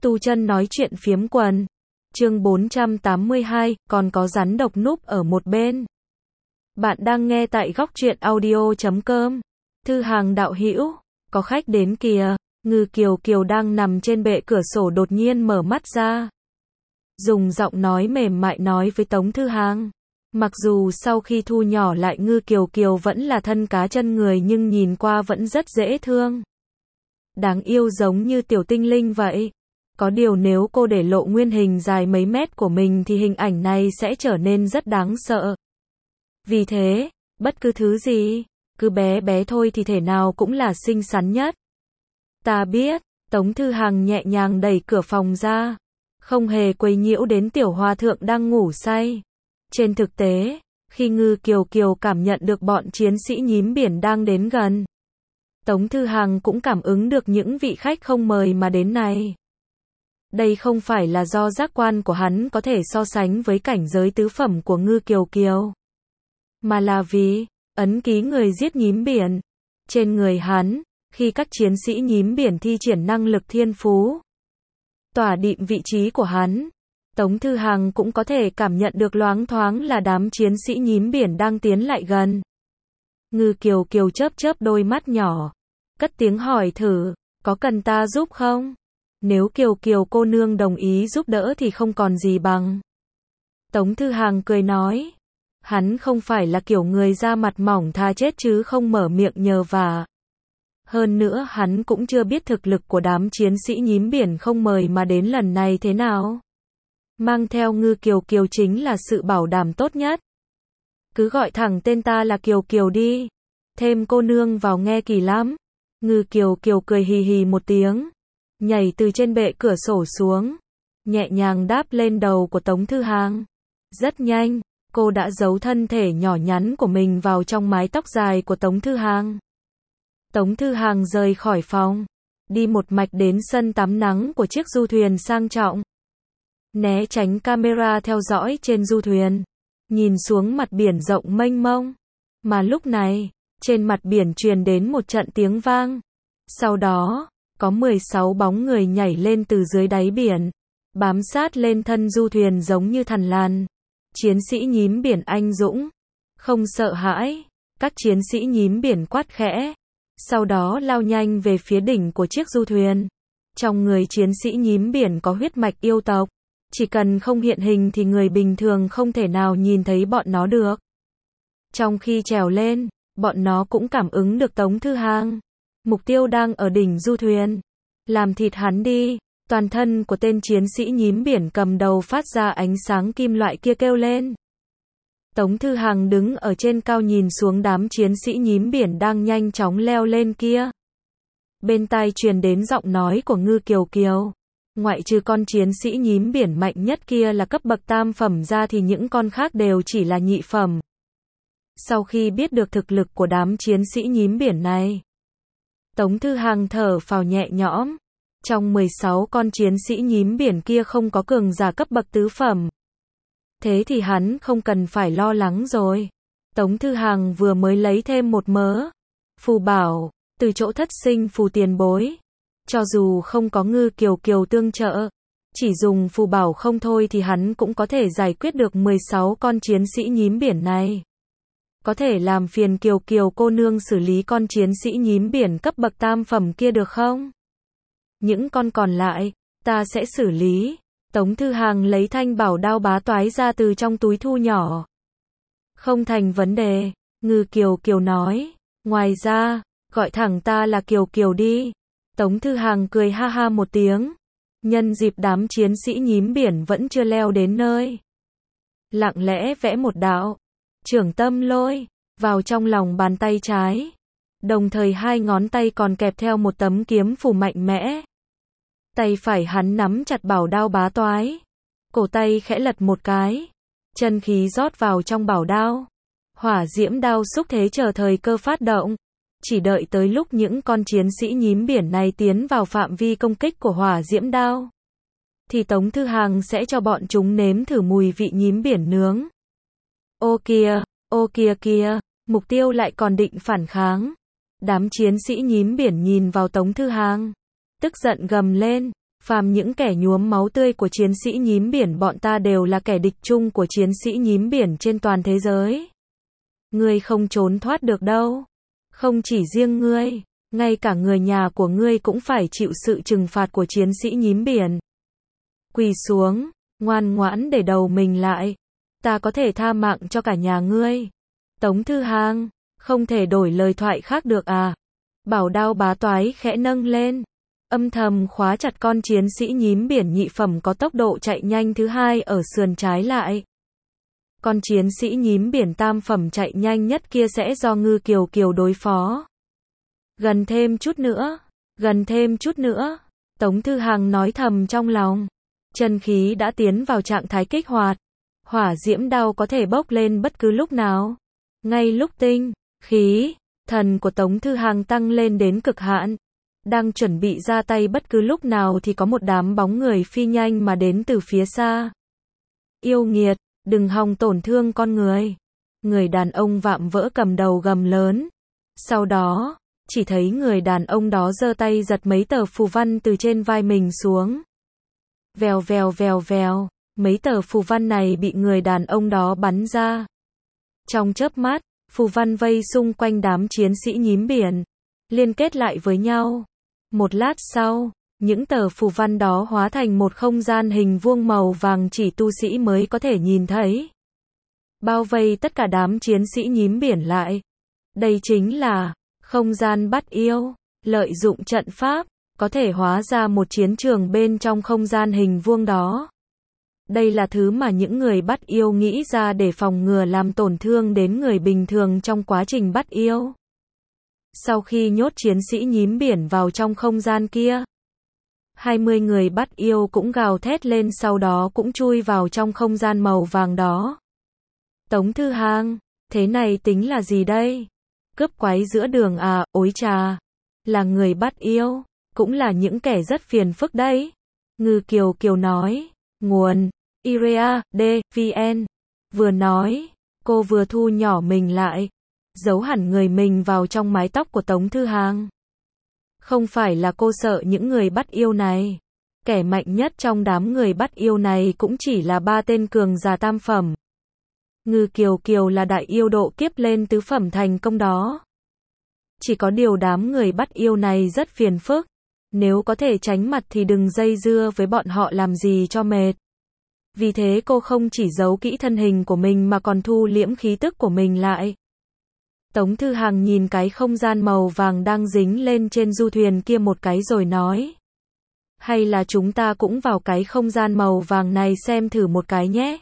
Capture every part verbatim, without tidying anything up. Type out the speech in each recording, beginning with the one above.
Tu chân nói chuyện phiếm quần. Chương bốn trăm tám mươi hai, còn có rắn độc núp ở một bên. Bạn đang nghe tại góc truyện audio chấm com. Thư hàng đạo hữu, có khách đến kìa. Ngư Kiều Kiều đang nằm trên bệ cửa sổ đột nhiên mở mắt ra. Dùng giọng nói mềm mại nói với Tống Thư Hàng. Mặc dù sau khi thu nhỏ lại Ngư Kiều Kiều vẫn là thân cá chân người nhưng nhìn qua vẫn rất dễ thương. Đáng yêu giống như tiểu tinh linh vậy. Có điều nếu cô để lộ nguyên hình dài mấy mét của mình thì hình ảnh này sẽ trở nên rất đáng sợ. Vì thế, bất cứ thứ gì, cứ bé bé thôi thì thể nào cũng là xinh xắn nhất. Ta biết, Tống Thư Hàng nhẹ nhàng đẩy cửa phòng ra, không hề quấy nhiễu đến tiểu hòa thượng đang ngủ say. Trên thực tế, khi Ngư Kiều Kiều cảm nhận được bọn chiến sĩ nhím biển đang đến gần, Tống Thư Hàng cũng cảm ứng được những vị khách không mời mà đến này. Đây không phải là do giác quan của hắn có thể so sánh với cảnh giới tứ phẩm của Ngư Kiều Kiều, mà là vì ấn ký người giết nhím biển trên người hắn, khi các chiến sĩ nhím biển thi triển năng lực thiên phú, tỏa định vị trí của hắn, Tống Thư Hàng cũng có thể cảm nhận được loáng thoáng là đám chiến sĩ nhím biển đang tiến lại gần. Ngư Kiều Kiều chớp chớp đôi mắt nhỏ, cất tiếng hỏi thử, có cần ta giúp không? Nếu Kiều Kiều cô nương đồng ý giúp đỡ thì không còn gì bằng. Tống Thư Hàng cười nói, hắn không phải là kiểu người da mặt mỏng tha chết chứ không mở miệng nhờ vả. Hơn nữa hắn cũng chưa biết thực lực của đám chiến sĩ nhím biển không mời mà đến lần này thế nào. Mang theo Ngư Kiều Kiều chính là sự bảo đảm tốt nhất. Cứ gọi thẳng tên ta là Kiều Kiều đi. Thêm cô nương vào nghe kỳ lắm. Ngư Kiều Kiều cười hì hì một tiếng, nhảy từ trên bệ cửa sổ xuống, nhẹ nhàng đáp lên đầu của Tống Thư Hàng. Rất nhanh, cô đã giấu thân thể nhỏ nhắn của mình vào trong mái tóc dài của Tống Thư Hàng. Tống Thư Hàng rời khỏi phòng, đi một mạch đến sân tắm nắng của chiếc du thuyền sang trọng. Né tránh camera theo dõi trên du thuyền, nhìn xuống mặt biển rộng mênh mông. Mà lúc này, trên mặt biển truyền đến một trận tiếng vang. Sau đó, có mười sáu bóng người nhảy lên từ dưới đáy biển, bám sát lên thân du thuyền giống như thằn lằn. Chiến sĩ nhím biển anh dũng, không sợ hãi, các chiến sĩ nhím biển quát khẽ, sau đó lao nhanh về phía đỉnh của chiếc du thuyền. Trong người chiến sĩ nhím biển có huyết mạch yêu tộc, chỉ cần không hiện hình thì người bình thường không thể nào nhìn thấy bọn nó được. Trong khi trèo lên, bọn nó cũng cảm ứng được Tống Thư Hàng. Mục tiêu đang ở đỉnh du thuyền. Làm thịt hắn đi. Toàn thân của tên chiến sĩ nhím biển cầm đầu phát ra ánh sáng kim loại kia kêu lên. Tống Thư Hàng đứng ở trên cao nhìn xuống đám chiến sĩ nhím biển đang nhanh chóng leo lên kia. Bên tai truyền đến giọng nói của Ngư Kiều Kiều. Ngoại trừ con chiến sĩ nhím biển mạnh nhất kia là cấp bậc tam phẩm ra thì những con khác đều chỉ là nhị phẩm. Sau khi biết được thực lực của đám chiến sĩ nhím biển này, Tống Thư Hàng thở phào nhẹ nhõm. Trong mười sáu con chiến sĩ nhím biển kia không có cường giả cấp bậc tứ phẩm. Thế thì hắn không cần phải lo lắng rồi. Tống Thư Hàng vừa mới lấy thêm một mớ phù bảo từ chỗ thất sinh phù tiền bối. Cho dù không có Ngư Kiều Kiều tương trợ, chỉ dùng phù bảo không thôi thì hắn cũng có thể giải quyết được mười sáu con chiến sĩ nhím biển này. Có thể làm phiền Kiều Kiều cô nương xử lý con chiến sĩ nhím biển cấp bậc tam phẩm kia được không? Những con còn lại, ta sẽ xử lý. Tống Thư Hàng lấy thanh bảo đao bá toái ra từ trong túi thu nhỏ. Không thành vấn đề, Ngư Kiều Kiều nói. Ngoài ra, gọi thẳng ta là Kiều Kiều đi. Tống Thư Hàng cười ha ha một tiếng. Nhân dịp đám chiến sĩ nhím biển vẫn chưa leo đến nơi, lặng lẽ vẽ một đạo Trưởng Tâm Lôi vào trong lòng bàn tay trái. Đồng thời hai ngón tay còn kẹp theo một tấm kiếm phù mạnh mẽ. Tay phải hắn nắm chặt bảo đao bá toái. Cổ tay khẽ lật một cái. Chân khí rót vào trong bảo đao. Hỏa diễm đao xúc thế chờ thời cơ phát động. Chỉ đợi tới lúc những con chiến sĩ nhím biển này tiến vào phạm vi công kích của hỏa diễm đao, thì Tống Thư Hàng sẽ cho bọn chúng nếm thử mùi vị nhím biển nướng. Ô kìa, ô kìa kìa, mục tiêu lại còn định phản kháng. Đám chiến sĩ nhím biển nhìn vào Tống Thư Hàng, tức giận gầm lên, Phàm những kẻ nhuốm máu tươi của chiến sĩ nhím biển, bọn ta đều là kẻ địch chung của chiến sĩ nhím biển trên toàn thế giới. Ngươi không trốn thoát được đâu. Không chỉ riêng ngươi, ngay cả người nhà của ngươi cũng phải chịu sự trừng phạt của chiến sĩ nhím biển. Quỳ xuống, ngoan ngoãn để đầu mình lại. Ta có thể tha mạng cho cả nhà ngươi. Tống Thư Hàng, không thể đổi lời thoại khác được à? Bảo đao bá toái khẽ nâng lên, âm thầm khóa chặt con chiến sĩ nhím biển nhị phẩm có tốc độ chạy nhanh thứ hai ở sườn trái lại. Con chiến sĩ nhím biển tam phẩm chạy nhanh nhất kia sẽ do Ngư Kiều Kiều đối phó. Gần thêm chút nữa, gần thêm chút nữa, Tống Thư Hàng nói thầm trong lòng. Chân khí đã tiến vào trạng thái kích hoạt. Hỏa diễm đao có thể bốc lên bất cứ lúc nào. Ngay lúc tinh, khí, thần của Tống Thư Hàng tăng lên đến cực hạn. Đang chuẩn bị ra tay bất cứ lúc nào thì có một đám bóng người phi nhanh mà đến từ phía xa. Yêu nghiệt, đừng hòng tổn thương con người. Người đàn ông vạm vỡ cầm đầu gầm lớn. Sau đó, chỉ thấy người đàn ông đó giơ tay giật mấy tờ phù văn từ trên vai mình xuống. Vèo vèo vèo vèo, mấy tờ phù văn này bị người đàn ông đó bắn ra. Trong chớp mắt, phù văn vây xung quanh đám chiến sĩ nhím biển, liên kết lại với nhau. Một lát sau, những tờ phù văn đó hóa thành một không gian hình vuông màu vàng chỉ tu sĩ mới có thể nhìn thấy. Bao vây tất cả đám chiến sĩ nhím biển lại. Đây chính là không gian bắt yêu, lợi dụng trận pháp, có thể hóa ra một chiến trường bên trong không gian hình vuông đó. Đây là thứ mà những người bắt yêu nghĩ ra để phòng ngừa làm tổn thương đến người bình thường trong quá trình bắt yêu. Sau khi nhốt chiến sĩ nhím biển vào trong không gian kia, hai mươi người bắt yêu cũng gào thét lên, sau đó cũng chui vào trong không gian màu vàng đó. Tống Thư Hàng, thế này tính là gì đây? Cướp quái giữa đường à? Ối chà, là người bắt yêu, cũng là những kẻ rất phiền phức đấy. Ngư Kiều Kiều nói. Nguồn i r a d v n. Vừa nói, cô vừa thu nhỏ mình lại, giấu hẳn người mình vào trong mái tóc của Tống Thư Hàng. Không phải là cô sợ những người bắt yêu này. Kẻ mạnh nhất trong đám người bắt yêu này cũng chỉ là ba tên cường giả tam phẩm. Ngư Kiều Kiều là đại yêu độ kiếp lên tứ phẩm thành công đó. Chỉ có điều đám người bắt yêu này rất phiền phức. Nếu có thể tránh mặt thì đừng dây dưa với bọn họ làm gì cho mệt. Vì thế cô không chỉ giấu kỹ thân hình của mình mà còn thu liễm khí tức của mình lại. Tống Thư Hàng nhìn cái không gian màu vàng đang dính lên trên du thuyền kia một cái rồi nói. Hay là chúng ta cũng vào cái không gian màu vàng này xem thử một cái nhé.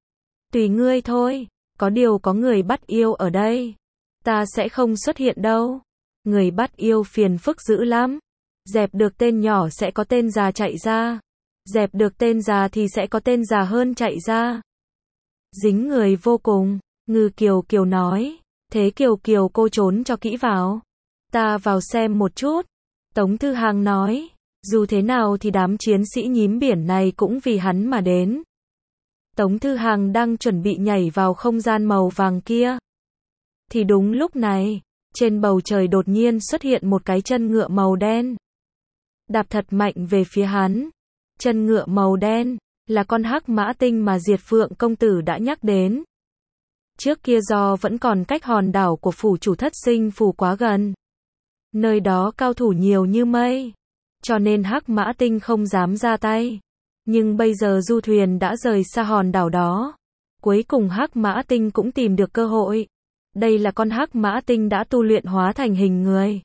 Tùy ngươi thôi, có điều có người bắt yêu ở đây. Ta sẽ không xuất hiện đâu. Người bắt yêu phiền phức dữ lắm. Dẹp được tên nhỏ sẽ có tên già chạy ra. Dẹp được tên già thì sẽ có tên già hơn chạy ra. Dính người vô cùng, Ngư Kiều Kiều nói. Thế Kiều Kiều cô trốn cho kỹ vào. Ta vào xem một chút. Tống Thư Hàng nói. Dù thế nào thì đám chiến sĩ nhím biển này cũng vì hắn mà đến. Tống Thư Hàng đang chuẩn bị nhảy vào không gian màu vàng kia. Thì đúng lúc này, trên bầu trời đột nhiên xuất hiện một cái chân ngựa màu đen. Đạp thật mạnh về phía hắn. Chân ngựa màu đen là con hắc mã tinh mà Diệt Phượng công tử đã nhắc đến. Trước kia do vẫn còn cách hòn đảo của phủ chủ Thất Sinh phủ quá gần, nơi đó cao thủ nhiều như mây, cho nên hắc mã tinh không dám ra tay. Nhưng bây giờ du thuyền đã rời xa hòn đảo đó, cuối cùng hắc mã tinh cũng tìm được cơ hội. Đây là con hắc mã tinh đã tu luyện hóa thành hình người.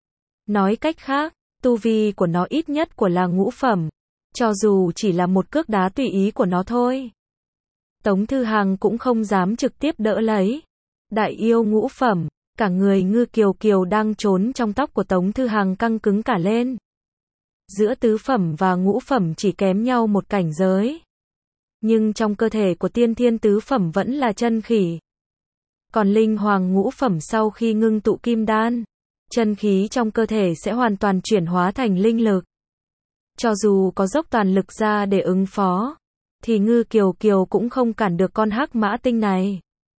Nói cách khác, tu vi của nó ít nhất của là ngũ phẩm, cho dù chỉ là một cước đá tùy ý của nó thôi. Tống Thư Hàng cũng không dám trực tiếp đỡ lấy. Đại yêu ngũ phẩm, cả người Ngư Kiều Kiều đang trốn trong tóc của Tống Thư Hàng căng cứng cả lên. Giữa tứ phẩm và ngũ phẩm chỉ kém nhau một cảnh giới. Nhưng trong cơ thể của tiên thiên tứ phẩm vẫn là chân khỉ. Còn linh hoàng ngũ phẩm sau khi ngưng tụ kim đan, chân khí trong cơ thể sẽ hoàn toàn chuyển hóa thành linh lực. Cho dù có dốc toàn lực ra để ứng phó, thì Ngư Kiều Kiều cũng không cản được con hắc mã tinh này.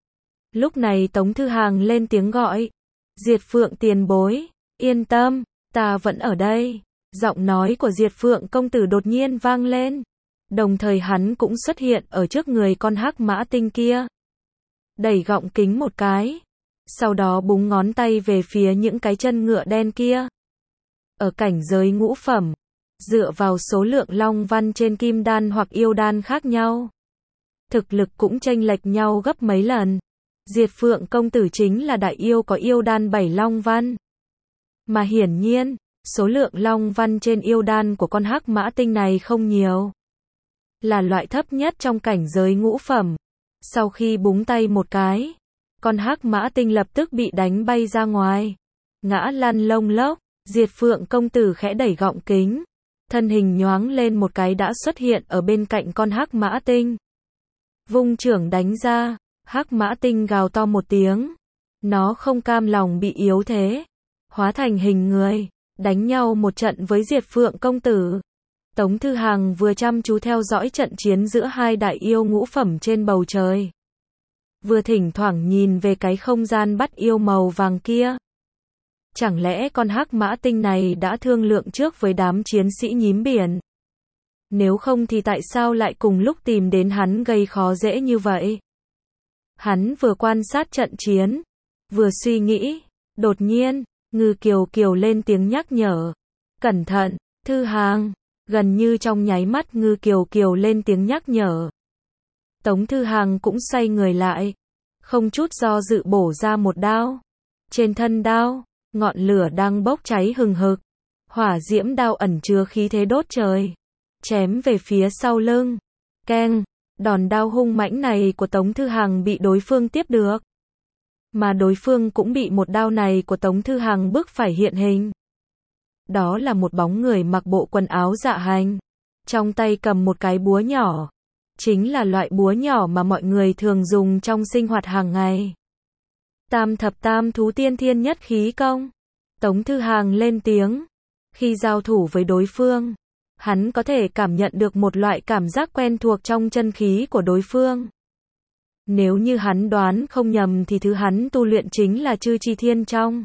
Lúc này Tống Thư Hàng lên tiếng gọi. Diệt Phượng tiền bối, yên tâm, ta vẫn ở đây. Giọng nói của Diệt Phượng công tử đột nhiên vang lên. Đồng thời hắn cũng xuất hiện ở trước người con hắc mã tinh kia. Đẩy gọng kính một cái. Sau đó búng ngón tay về phía những cái chân ngựa đen kia. Ở cảnh giới ngũ phẩm, dựa vào số lượng long văn trên kim đan hoặc yêu đan khác nhau, thực lực cũng chênh lệch nhau gấp mấy lần. Diệt Phượng công tử chính là đại yêu có yêu đan bảy long văn. Mà hiển nhiên, số lượng long văn trên yêu đan của con hắc mã tinh này không nhiều. Là loại thấp nhất trong cảnh giới ngũ phẩm. Sau khi búng tay một cái, con hắc mã tinh lập tức bị đánh bay ra ngoài. Ngã lăn lông lốc, Diệt Phượng công tử khẽ đẩy gọng kính. Thân hình nhoáng lên một cái đã xuất hiện ở bên cạnh con hắc mã tinh. Vung trưởng đánh ra, hắc mã tinh gào to một tiếng. Nó không cam lòng bị yếu thế. Hóa thành hình người, đánh nhau một trận với Diệt Phượng công tử. Tống Thư Hằng vừa chăm chú theo dõi trận chiến giữa hai đại yêu ngũ phẩm trên bầu trời. Vừa thỉnh thoảng nhìn về cái không gian bắt yêu màu vàng kia. Chẳng lẽ con hắc mã tinh này đã thương lượng trước với đám chiến sĩ nhím biển? Nếu không thì tại sao lại cùng lúc tìm đến hắn gây khó dễ như vậy? Hắn vừa quan sát trận chiến, vừa suy nghĩ, đột nhiên, Ngư Kiều Kiều lên tiếng nhắc nhở. Cẩn thận, Thư Hằng. Gần như trong nháy mắt Ngư Kiều Kiều lên tiếng nhắc nhở. Tống Thư Hằng cũng xoay người lại, không chút do dự bổ ra một đao. Trên thân đao, ngọn lửa đang bốc cháy hừng hực. Hỏa diễm đao ẩn chứa khí thế đốt trời. Chém về phía sau lưng. Keng, đòn đao hung mãnh này của Tống Thư Hằng bị đối phương tiếp được. Mà đối phương cũng bị một đao này của Tống Thư Hằng bức phải hiện hình. Đó là một bóng người mặc bộ quần áo dạ hành. Trong tay cầm một cái búa nhỏ. Chính là loại búa nhỏ mà mọi người thường dùng trong sinh hoạt hàng ngày. Tam thập tam thú tiên thiên nhất khí công. Tống Thư Hằng lên tiếng. Khi giao thủ với đối phương, hắn có thể cảm nhận được một loại cảm giác quen thuộc trong chân khí của đối phương. Nếu như hắn đoán không nhầm thì thứ hắn tu luyện chính là Chư Chi Thiên trong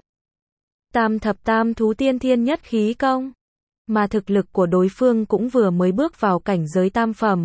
Tam thập tam thú tiên thiên nhất khí công. Mà thực lực của đối phương cũng vừa mới bước vào cảnh giới tam phẩm.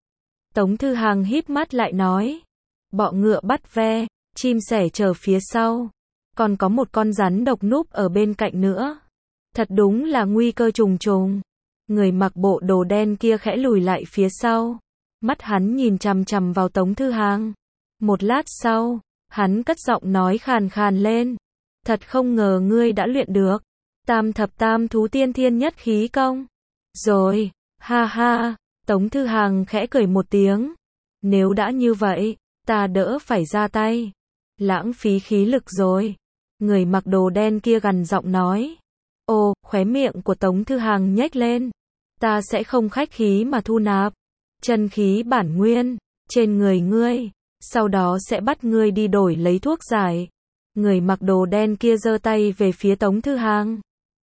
Tống Thư Hằng híp mắt lại nói. Bọ ngựa bắt ve, chim sẻ chờ phía sau. Còn có một con rắn độc núp ở bên cạnh nữa. Thật đúng là nguy cơ trùng trùng. Người mặc bộ đồ đen kia khẽ lùi lại phía sau. Mắt hắn nhìn chằm chằm vào Tống Thư Hằng. Một lát sau, hắn cất giọng nói khàn khàn lên. Thật không ngờ ngươi đã luyện được Tam thập tam thú tiên thiên nhất khí công. Rồi, ha ha, Tống Thư Hằng khẽ cười một tiếng. Nếu đã như vậy, ta đỡ phải ra tay. Lãng phí khí lực rồi. Người mặc đồ đen kia gằn giọng nói. Ồ, khóe miệng của Tống Thư Hằng nhếch lên. Ta sẽ không khách khí mà thu nạp chân khí bản nguyên trên người ngươi. Sau đó sẽ bắt ngươi đi đổi lấy thuốc giải. Người mặc đồ đen kia giơ tay về phía Tống Thư Hằng.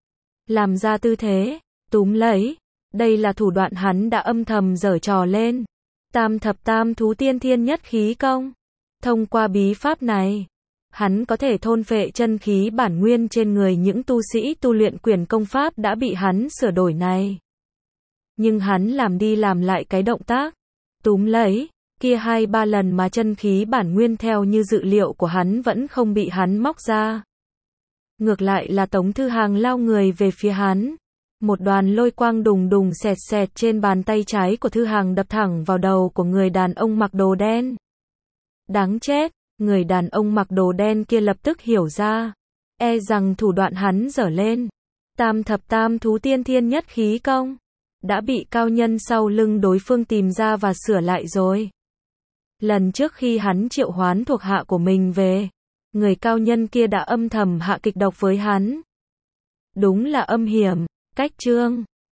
Làm ra tư thế, túm lấy. Đây là thủ đoạn hắn đã âm thầm giở trò lên. Tam thập tam thú tiên thiên nhất khí công. Thông qua bí pháp này, hắn có thể thôn phệ chân khí bản nguyên trên người những tu sĩ tu luyện quyền công pháp đã bị hắn sửa đổi này. Nhưng hắn làm đi làm lại cái động tác túm lấy kia hai ba lần mà chân khí bản nguyên theo như dự liệu của hắn vẫn không bị hắn móc ra. Ngược lại là Tống Thư Hằng lao người về phía hắn. Một đoàn lôi quang đùng đùng xẹt xẹt trên bàn tay trái của Thư Hằng đập thẳng vào đầu của người đàn ông mặc đồ đen. Đáng chết, người đàn ông mặc đồ đen kia lập tức hiểu ra. E rằng thủ đoạn hắn dở lên. Tam thập tam thú tiên thiên nhất khí công. Đã bị cao nhân sau lưng đối phương tìm ra và sửa lại rồi. Lần trước khi hắn triệu hoán thuộc hạ của mình về, người cao nhân kia đã âm thầm hạ kịch độc với hắn. Đúng là âm hiểm, cách chương.